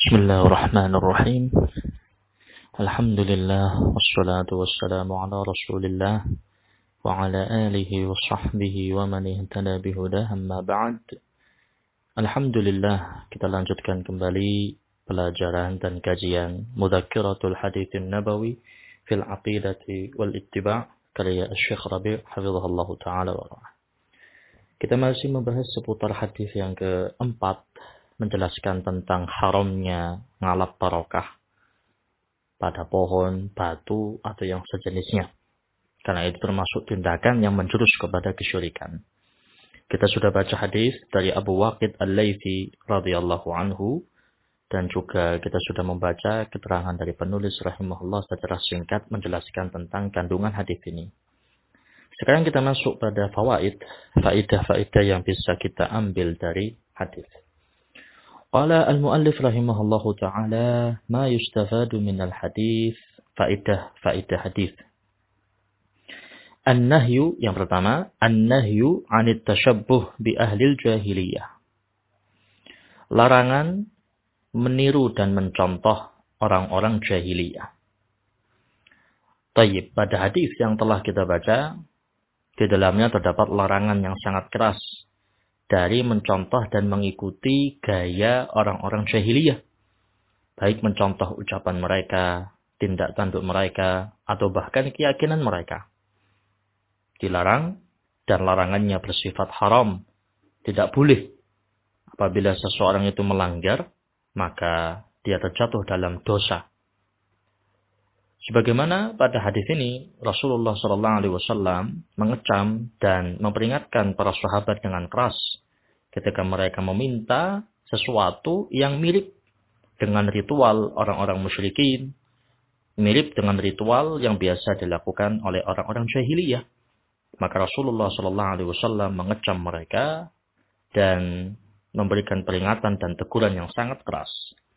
Bismillahirrahmanirrahim. Alhamdulillah wassalatu wassalamu ala Rasulillah wa ala alihi wa sahbihi wa man ihtada bihudah amma ba'd. Alhamdulillah, kita lanjutkan kembali pelajaran dan kajian Mudzakkiratul Haditsin Nabawi fil Aqidati wal Ittiba' karya Syekh Rabi' hafizahullah taala wa ra'ah. Kita masih membahas seputar hadis yang keempat, menjelaskan tentang haramnya ngalap barokah pada pohon, batu, atau yang sejenisnya. Karena itu termasuk tindakan yang menjurus kepada kesyirikan. Kita sudah baca hadis dari Abu Waqid Al-Laythi radhiyallahu anhu, dan juga kita sudah membaca keterangan dari penulis rahimahullah secara singkat menjelaskan tentang kandungan hadis ini. Sekarang kita masuk pada fawaid, faidah-faidah yang bisa kita ambil dari hadis. Qala al-muallif rahimahullahu ta'ala ma yustafadu minal hadis, faidah hadis. An-nahyu, yang pertama, an-nahyu 'anit tashabbuh bi ahlil jahiliyah. Larangan meniru dan mencontoh orang-orang jahiliyah. Tayyib, pada hadis yang telah kita baca, di dalamnya terdapat larangan yang sangat keras dari mencontoh dan mengikuti gaya orang-orang jahiliyah. Baik mencontoh ucapan mereka, tindak tanduk mereka, atau bahkan keyakinan mereka. Dilarang, dan larangannya bersifat haram. Tidak boleh. Apabila seseorang itu melanggar, maka dia terjatuh dalam dosa. Sebagaimana pada hadis ini, Rasulullah SAW mengecam dan memperingatkan para sahabat dengan keras ketika mereka meminta sesuatu yang mirip dengan ritual orang-orang musyrikin, mirip dengan ritual yang biasa dilakukan oleh orang-orang jahiliyah. Maka Rasulullah SAW mengecam mereka dan memberikan peringatan dan teguran yang sangat keras.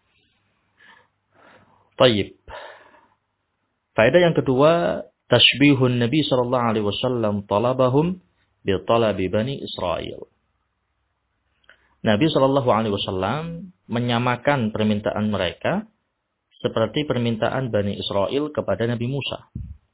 Tayyib. Faedah yang kedua, tashbihun Nabi SAW talabahum bi talabi Bani Israel. Nabi SAW menyamakan permintaan mereka seperti permintaan Bani Israel kepada Nabi Musa.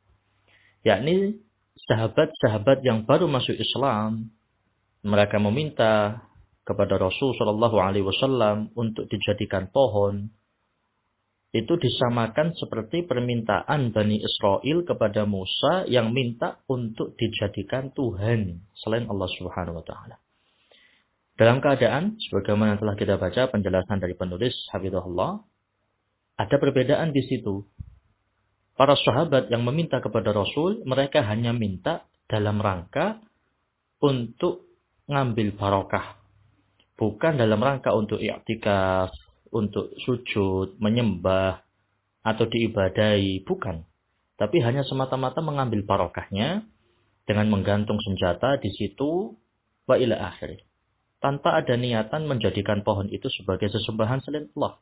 Yakni sahabat-sahabat yang baru masuk Islam, mereka meminta kepada Rasul SAW untuk dijadikan pohon. Itu disamakan seperti permintaan Bani Israel kepada Musa yang minta untuk dijadikan Tuhan selain Allah Subhanahu wa taala. Dalam keadaan sebagaimana telah kita baca penjelasan dari penulis hafizahullah, ada perbedaan di situ. Para sahabat yang meminta kepada Rasul, mereka hanya minta dalam rangka untuk ngambil barokah, bukan dalam rangka untuk i'tikaf, untuk sujud, menyembah, atau diibadahi, bukan. Tapi hanya semata-mata mengambil barokahnya dengan menggantung senjata di situ, wa ila akhir. Tanpa ada niatan menjadikan pohon itu sebagai sesembahan selain Allah.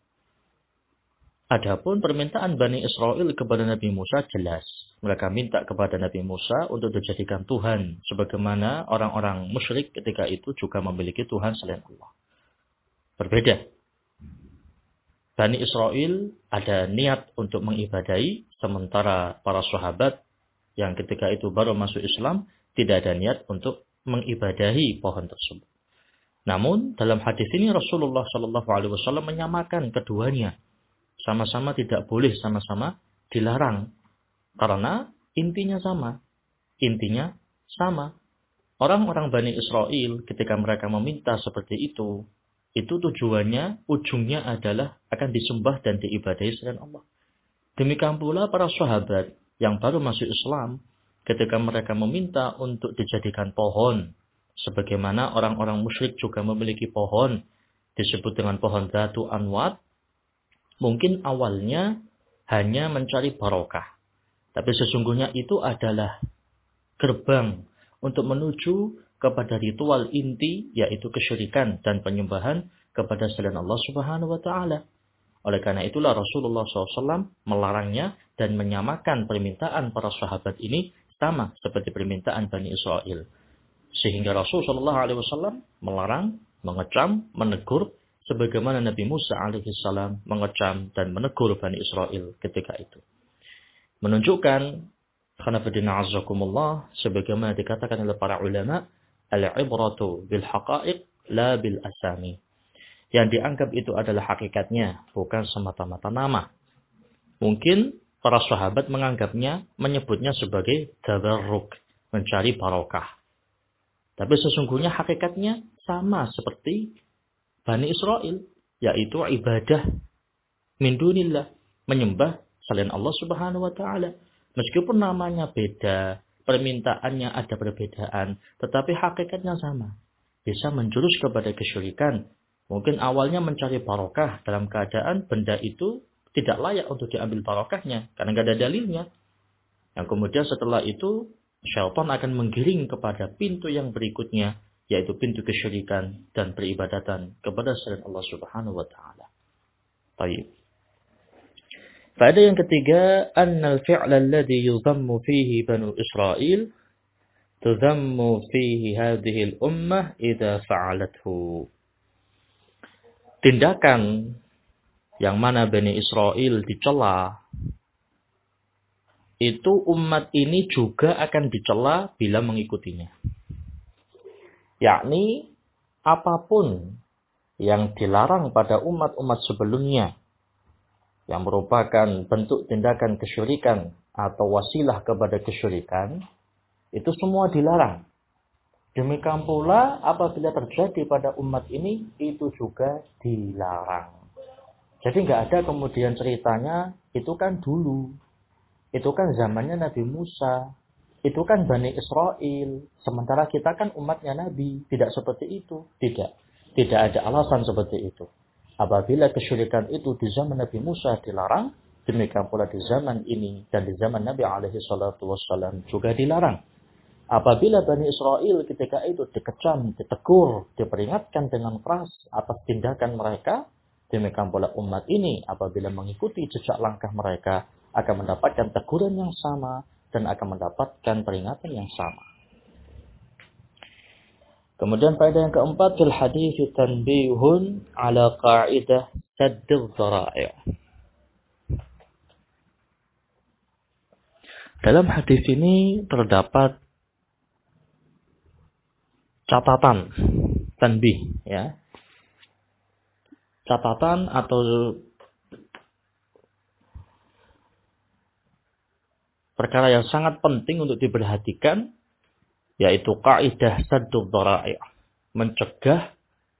Adapun permintaan Bani Israel kepada Nabi Musa jelas. Mereka minta kepada Nabi Musa untuk dijadikan Tuhan. Sebagaimana orang-orang musyrik ketika itu juga memiliki Tuhan selain Allah. Berbeda. Bani Israel ada niat untuk mengibadahi, sementara para sahabat yang ketika itu baru masuk Islam tidak ada niat untuk mengibadahi pohon tersebut. Namun dalam hadis ini Rasulullah SAW menyamakan keduanya, sama-sama tidak boleh, sama-sama dilarang, karena intinya sama. Intinya sama. Orang-orang Bani Israel ketika mereka meminta seperti itu tujuannya, ujungnya adalah akan disembah dan diibadahi selain Allah. Demikian pula para sahabat yang baru masuk Islam, ketika mereka meminta untuk dijadikan pohon, sebagaimana orang-orang musyrik juga memiliki pohon, disebut dengan pohon Dzatu Anwat, mungkin awalnya hanya mencari barokah. Tapi sesungguhnya itu adalah gerbang untuk menuju kepada ritual inti, yaitu kesyirikan dan penyembahan kepada selain Allah Subhanahu wa taala. Oleh karena itulah Rasulullah SAW melarangnya dan menyamakan permintaan para sahabat ini sama seperti permintaan Bani Israel. Sehingga Rasulullah SAW melarang, mengecam, menegur sebagaimana Nabi Musa alaihissalam mengecam dan menegur Bani Israel ketika itu. Menunjukkan, khanafiddina azzakumullah, sebagaimana dikatakan oleh para ulama, al-ibratu bil haqa'iq la bil asami. Yang dianggap itu adalah hakikatnya, bukan semata-mata nama. Mungkin para sahabat menganggapnya, menyebutnya sebagai tabarruk, mencari barokah. Tapi sesungguhnya hakikatnya sama seperti Bani Israel, yaitu ibadah min dunillah, menyembah selain Allah Subhanahu wa taala. Meskipun namanya beda, permintaannya ada perbedaan, tetapi hakikatnya sama. Bisa menjurus kepada kesyirikan. Mungkin awalnya mencari barokah dalam keadaan benda itu tidak layak untuk diambil barokahnya karena tidak ada dalilnya. Yang kemudian setelah itu syaitan akan menggiring kepada pintu yang berikutnya, yaitu pintu kesyirikan dan peribadatan kepada selain Allah Subhanahu wa taala. Baik. Faedah yang ketiga, annal fi'la alladhi yudhammu fihi Banu Israil tudhammu fihi hadhihi al-ummah idza fa'alathu. Tindakan yang mana Bani Israel dicela, itu umat ini juga akan dicela bila mengikutinya. Yakni apapun yang dilarang pada umat-umat sebelumnya, yang merupakan bentuk tindakan kesyirikan atau wasilah kepada kesyirikan, itu semua dilarang. Demikian pula apabila terjadi pada umat ini, itu juga dilarang. Jadi nggak ada kemudian ceritanya, itu kan dulu. Itu kan zamannya Nabi Musa. Itu kan Bani Israel. Sementara kita kan umatnya Nabi. Tidak seperti itu. Tidak ada alasan seperti itu. Apabila kesyirikan itu di zaman Nabi Musa dilarang, demikian pula di zaman ini dan di zaman Nabi SAW juga dilarang. Apabila Bani Israel ketika itu dikecam, ditegur, diperingatkan dengan keras atas tindakan mereka, demikian pula umat ini apabila mengikuti jejak langkah mereka akan mendapatkan teguran yang sama dan akan mendapatkan peringatan yang sama. Kemudian faedah yang keempat, fil hadits tanbihun ala qa'idah saddul dhara'i'. Dalam hadis ini terdapat catatan, tanbih, ya. Catatan atau perkara yang sangat penting untuk diperhatikan, yaitu kaidah saddul dhara'i', mencegah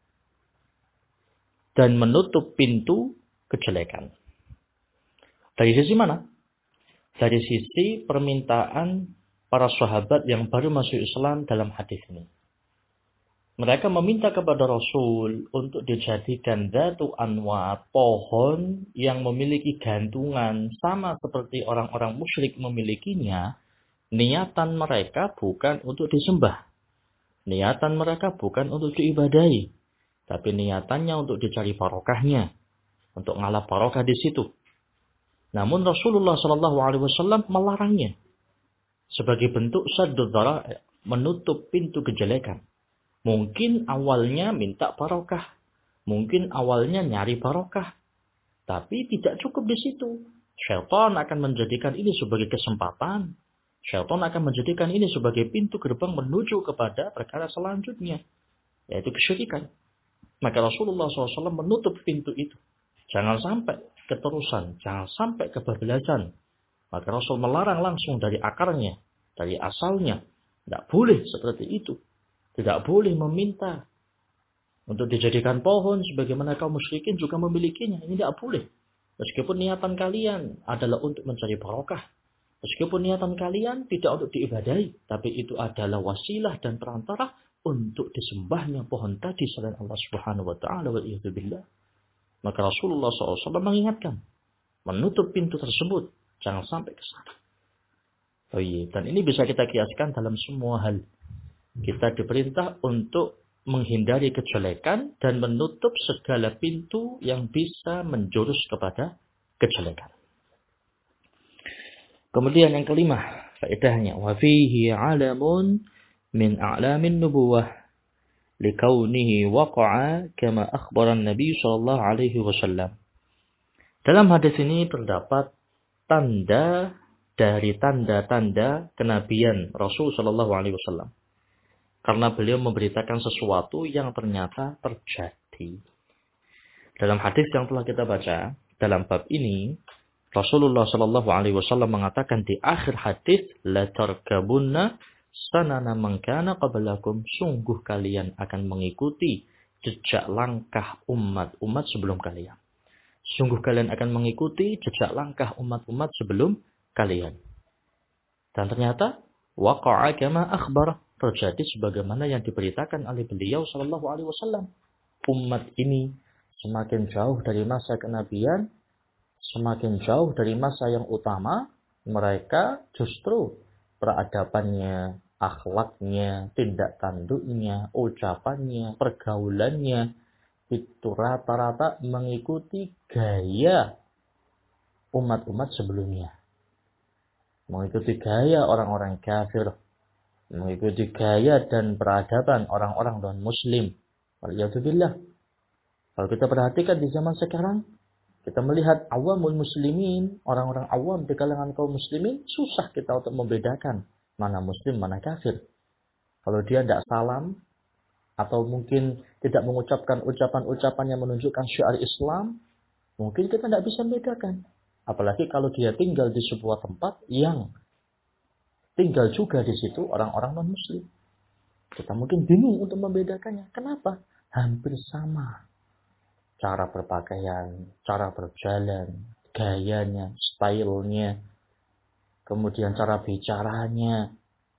dan menutup pintu kejelekan. Dari sisi mana? Dari sisi permintaan para sahabat yang baru masuk Islam dalam hadis ini. Mereka meminta kepada Rasul untuk dijadikan dzatu anwat, pohon yang memiliki gantungan sama seperti orang-orang musyrik memilikinya. Niatan mereka bukan untuk disembah. Niatan mereka bukan untuk diibadahi. Tapi niatannya untuk dicari barokahnya. Untuk ngalap barokah di situ. Namun Rasulullah SAW melarangnya. Sebagai bentuk saddul dhara'i', menutup pintu kejelekan. Mungkin awalnya minta barokah. Mungkin awalnya nyari barokah. Tapi tidak cukup di situ. Syaitan akan menjadikan ini sebagai kesempatan. Syaitan akan menjadikan ini sebagai pintu gerbang menuju kepada perkara selanjutnya. Yaitu kesyirikan. Maka Rasulullah SAW menutup pintu itu. Jangan sampai keterusan. Jangan sampai kebablasan. Maka Rasul melarang langsung dari akarnya. Dari asalnya. Tidak boleh seperti itu. Tidak boleh meminta untuk dijadikan pohon sebagaimana kaum musyrikin juga memilikinya. Ini tidak boleh. Meskipun niatan kalian adalah untuk mencari barokah. Meskipun niatan kalian tidak untuk diibadahi. Tapi itu adalah wasilah dan perantara untuk disembahnya pohon tadi selain Allah Subhanahu wa taala wal iyadu billah. Maka Rasulullah SAW mengingatkan, menutup pintu tersebut, jangan sampai ke sana. Oh iya, dan ini bisa kita kiaskan dalam semua hal. Kita diperintah untuk menghindari kejelekan dan menutup segala pintu yang bisa menjurus kepada kejelekan. Kemudian yang kelima, faedahnya, wa fihi 'alamun min a'lamin nubuwah likaunihi waqa'a kama akhbara Nabi sallallahu alaihi wasallam. Dalam hadis ini terdapat tanda dari tanda-tanda kenabian Rasul sallallahu alaihi wasallam. Karena beliau memberitakan sesuatu yang ternyata terjadi. Dalam hadis yang telah kita baca, dalam bab ini, Rasulullah sallallahu alaihi wasallam mengatakan di akhir hadis, la tarkabunna sanana man kana qablakum, sungguh kalian akan mengikuti jejak langkah umat-umat sebelum kalian. Sungguh kalian akan mengikuti jejak langkah umat-umat sebelum kalian. Dan ternyata waqa'a kama akhbar, terjadi sebagaimana yang diberitakan oleh beliau sallallahu alaihi wasallam. Umat ini semakin jauh dari masa kenabian, semakin jauh dari masa yang utama, mereka justru peradabannya, akhlaknya, tindak tanduknya, ucapannya, pergaulannya, itu rata-rata mengikuti gaya umat-umat sebelumnya. Mengikuti gaya orang-orang kafir, mengikuti gaya dan peradaban orang-orang non-muslim. Waliyadzubillah. Kalau kita perhatikan di zaman sekarang, kita melihat awamul muslimin, orang-orang awam di kalangan kaum muslimin, susah kita untuk membedakan mana muslim, mana kafir. Kalau dia tidak salam, atau mungkin tidak mengucapkan ucapan-ucapan yang menunjukkan syiar Islam, mungkin kita tidak bisa membedakan. Apalagi kalau dia tinggal di sebuah tempat yang tinggal juga di situ orang-orang non-muslim. Kita mungkin bingung untuk membedakannya. Kenapa? Hampir sama. Cara berpakaian, cara berjalan, gayanya, stylenya, kemudian cara bicaranya,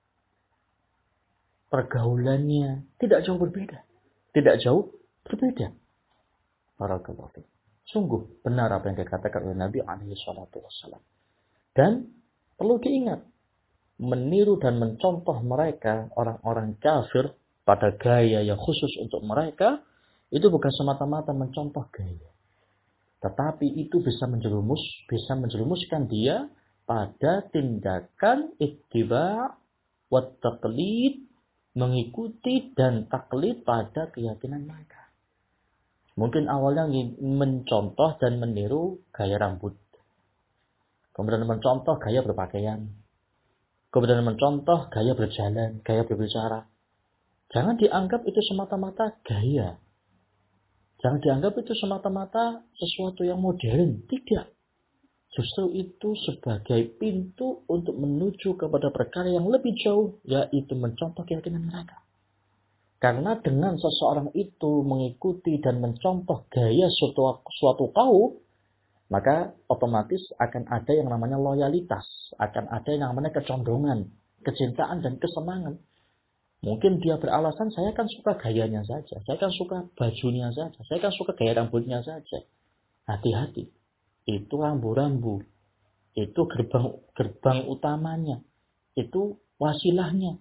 pergaulannya, tidak jauh berbeda. Tidak jauh berbeda. Barakallahu fiik. Sungguh benar apa yang dikatakan oleh Nabi alaihi salatu wassalam. Dan perlu diingat, meniru dan mencontoh mereka, orang-orang kafir, pada gaya yang khusus untuk mereka, itu bukan semata-mata mencontoh gaya. Tetapi itu bisa menjerumuskan dia pada tindakan ittiba' wa taqlid, mengikuti dan taklid pada keyakinan mereka. Mungkin awalnya mencontoh dan meniru gaya rambut. Kemudian mencontoh gaya berpakaian. Kemudian mencontoh gaya berjalan, gaya berbicara. Jangan dianggap itu semata-mata gaya. Jangan dianggap itu semata-mata sesuatu yang modern. Tidak. Justru itu sebagai pintu untuk menuju kepada perkara yang lebih jauh, yaitu mencontoh keyakinan mereka. Karena dengan seseorang itu mengikuti dan mencontoh gaya suatu kaum, maka otomatis akan ada yang namanya loyalitas, akan ada yang namanya kecondongan, kecintaan dan kesenangan. Mungkin dia beralasan, saya kan suka gayanya saja, saya kan suka bajunya saja, saya kan suka gaya rambutnya saja. Hati-hati, itu rambu-rambu, itu gerbang utamanya, itu wasilahnya.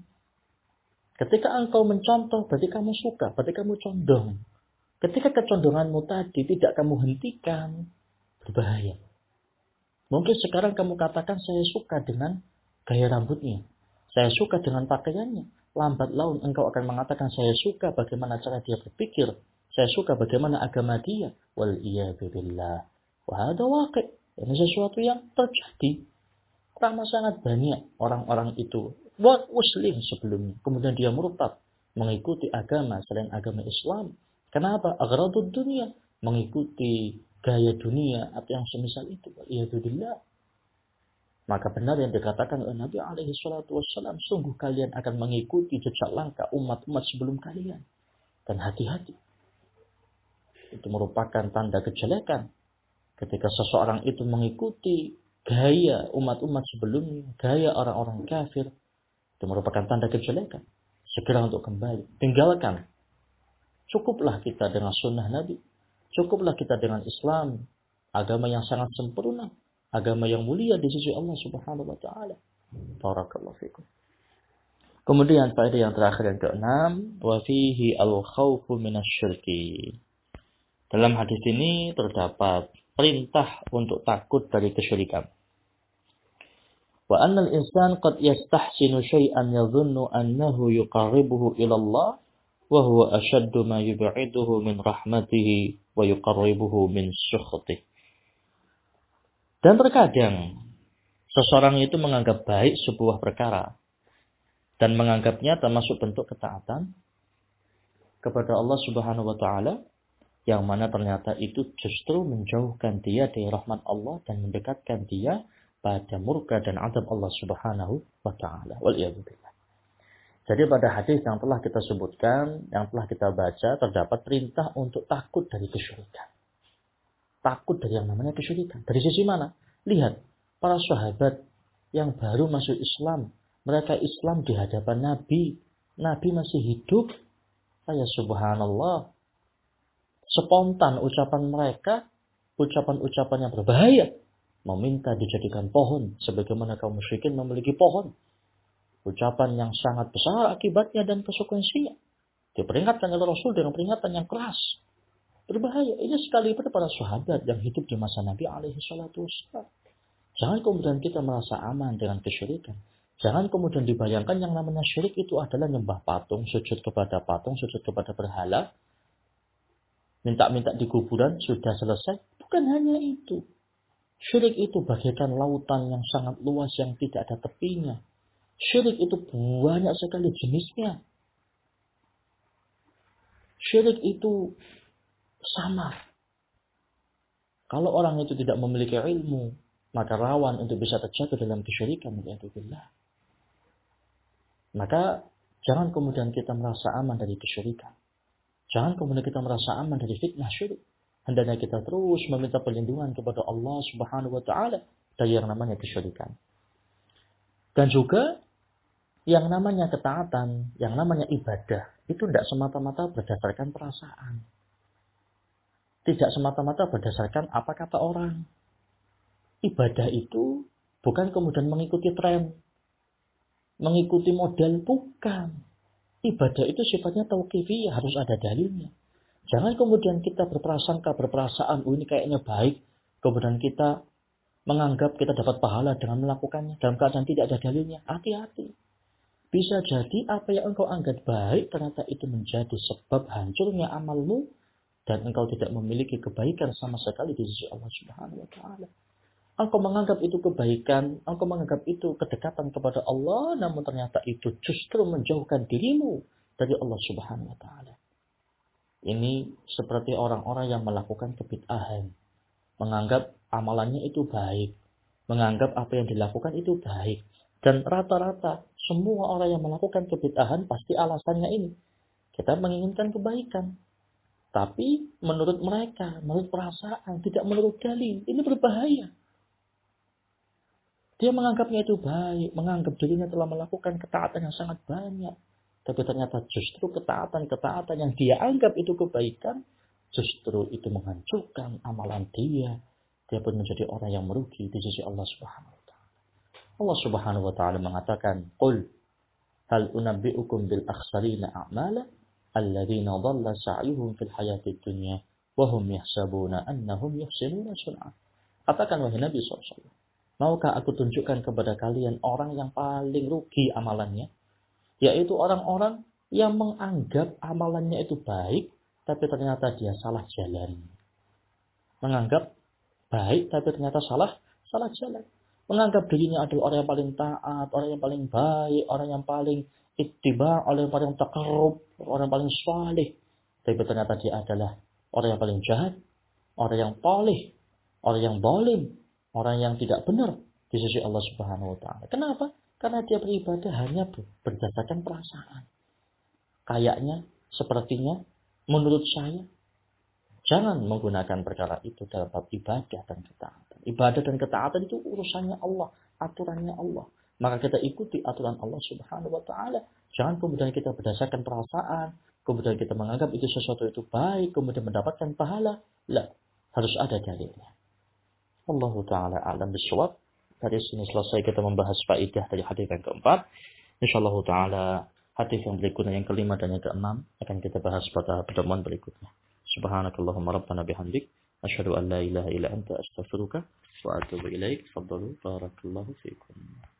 Ketika engkau mencontoh, berarti kamu suka, berarti kamu condong. Ketika kecondonganmu tadi tidak kamu hentikan, berbahaya. Mungkin sekarang kamu katakan, saya suka dengan gaya rambutnya, saya suka dengan pakaiannya. Lambat laun engkau akan mengatakan, saya suka bagaimana cara dia berpikir, saya suka bagaimana agama dia. Wal'iyadzubillah. Wahada waqi'. Ini sesuatu yang terjadi. Karena sangat banyak orang-orang itu muslim sebelumnya. Kemudian dia murtad, mengikuti agama selain agama Islam. Kenapa? Aghradud dunia. Mengikuti gaya dunia atau yang semisal itu. Wal'iyadzubillah. Maka benar yang dikatakan oleh Nabi alaihi salatu wassalam, sungguh kalian akan mengikuti jejak langkah umat-umat sebelum kalian. Dan hati-hati. Itu merupakan tanda kejelekan. Ketika seseorang itu mengikuti gaya umat-umat sebelumnya, gaya orang-orang kafir, itu merupakan tanda kejelekan. Segera untuk kembali. Tinggalkan. Cukuplah kita dengan sunnah Nabi. Cukuplah kita dengan Islam. Agama yang sangat sempurna. Agama yang mulia di sisi Allah subhanahu wa ta'ala. Barakallahu fikum. Kemudian faedah yang terakhir yang keenam. Wa fihi al-khawfu minasyirki. Dalam hadis ini terdapat perintah untuk takut dari kesyirikan. Wa annal insan qad yastahsinu syai'an yadhunnu annahu yuqarribuhu ila Allah wa huwa ashaddu ma yub'iduhu min rahmatihi wa yuqarribuhu min sukhtih. Dan terkadang seseorang itu menganggap baik sebuah perkara dan menganggapnya termasuk bentuk ketaatan kepada Allah Subhanahu wa taala, yang mana ternyata itu justru menjauhkan dia dari rahmat Allah dan mendekatkan dia pada murka dan azab Allah Subhanahu wa taala. Waliyadzubillah. Jadi pada hadis yang telah kita sebutkan, yang telah kita baca, terdapat perintah untuk takut dari kesyirikan. Takut dari yang namanya kesyirikan. Dari sisi mana? Lihat, para sahabat yang baru masuk Islam, mereka Islam di hadapan Nabi. Nabi masih hidup. Ya subhanallah. Spontan ucapan mereka, ucapan-ucapan yang berbahaya. Meminta dijadikan pohon, sebagaimana kaum musyrikin memiliki pohon. Ucapan yang sangat besar akibatnya dan konsekuensinya. Diperingatkan oleh Rasul dengan peringatan yang keras. Berbahaya. Ini sekali pada para sahabat yang hidup di masa Nabi alaihi salatu wassalam. Jangan kemudian kita merasa aman dengan kesyirikan. Jangan kemudian dibayangkan yang namanya syirik itu adalah nyembah patung, sujud kepada berhala, minta-minta di kuburan, sudah selesai. Bukan hanya itu. Syirik itu bagaikan lautan yang sangat luas yang tidak ada tepinya. Syirik itu banyak sekali jenisnya. Syirik itu samar. Kalau orang itu tidak memiliki ilmu, maka rawan untuk bisa terjatuh dalam kesyirikan. Maka jangan kemudian kita merasa aman dari kesyirikan. Jangan kemudian kita merasa aman dari fitnah syirik. Hendaknya kita terus meminta perlindungan kepada Allah Subhanahu wa taala dari yang namanya kesyirikan. Dan juga yang namanya ketaatan, yang namanya ibadah, itu tidak semata-mata berdasarkan perasaan. Tidak semata-mata berdasarkan apa kata orang. Ibadah itu bukan kemudian mengikuti tren, mengikuti model, bukan. Ibadah itu sifatnya tauqifiyah, harus ada dalilnya. Jangan kemudian kita berperasaan, ini kayaknya baik, kemudian kita menganggap kita dapat pahala dengan melakukannya, dalam keadaan tidak ada dalilnya. Hati-hati. Bisa jadi apa yang engkau anggap baik, ternyata itu menjadi sebab hancurnya amalmu, dan engkau tidak memiliki kebaikan sama sekali di sisi Allah Subhanahu wa taala. Engkau menganggap itu kebaikan, engkau menganggap itu kedekatan kepada Allah, namun ternyata itu justru menjauhkan dirimu dari Allah Subhanahu wa taala. Ini seperti orang-orang yang melakukan kebid'ahan, menganggap amalannya itu baik, menganggap apa yang dilakukan itu baik. Dan rata-rata semua orang yang melakukan kebid'ahan pasti alasannya ini. Kita menginginkan kebaikan. Tapi menurut mereka, menurut perasaan, tidak menurut dalil. Ini berbahaya. Dia menganggapnya itu baik, menganggap dirinya telah melakukan ketaatan yang sangat banyak. Tapi ternyata justru ketaatan-ketaatan yang dia anggap itu kebaikan, justru itu menghancurkan amalan dia. Dia pun menjadi orang yang merugi di sisi Allah Subhanahu wa taala. Allah Subhanahu wa taala mengatakan, "Qul hal unabbi'ukum bil akhsarina a'mala alladzina dhalla sa'yuhum fil hayatid dunya wa hum yahsabuna annahum yuhsinuna sun'a." Katakan wahai Nabi SAW, maukah aku tunjukkan kepada kalian orang yang paling rugi amalannya? Yaitu orang-orang yang menganggap amalannya itu baik, tapi ternyata dia salah jalan. Menganggap baik, tapi ternyata salah jalan. Menganggap dirinya adalah orang yang paling taat, orang yang paling baik, orang yang paling ittiba, orang yang paling taqarrub, orang yang paling saleh. Tapi ternyata dia adalah orang yang paling jahat, orang yang toleh, orang yang zalim, orang yang tidak benar di sisi Allah Subhanahu wa taala. Kenapa? Karena dia beribadah hanya berdasarkan perasaan. Kayaknya, sepertinya, menurut saya. Jangan menggunakan perkara itu dalam bab ibadah dan ketaatan. Ibadah dan ketaatan itu urusannya Allah, aturannya Allah. Maka kita ikuti aturan Allah Subhanahu wa taala. Jangan kemudian kita berdasarkan perasaan, kemudian kita menganggap itu sesuatu itu baik, kemudian mendapatkan pahala. Lah, harus ada dalilnya. Allah taala a'lam bishawab. Dari sini selesai kita membahas faedah dari hadis yang keempat. Insyaallah taala hadis yang berikutnya yang kelima dan yang keenam akan kita bahas pada pertemuan berikutnya. Subhanakallahumma rabbana bihamdik asyhadu an la ilaha illa anta astaghfiruka wa atubu ilaik. Fadhalu barakallahu fiikum.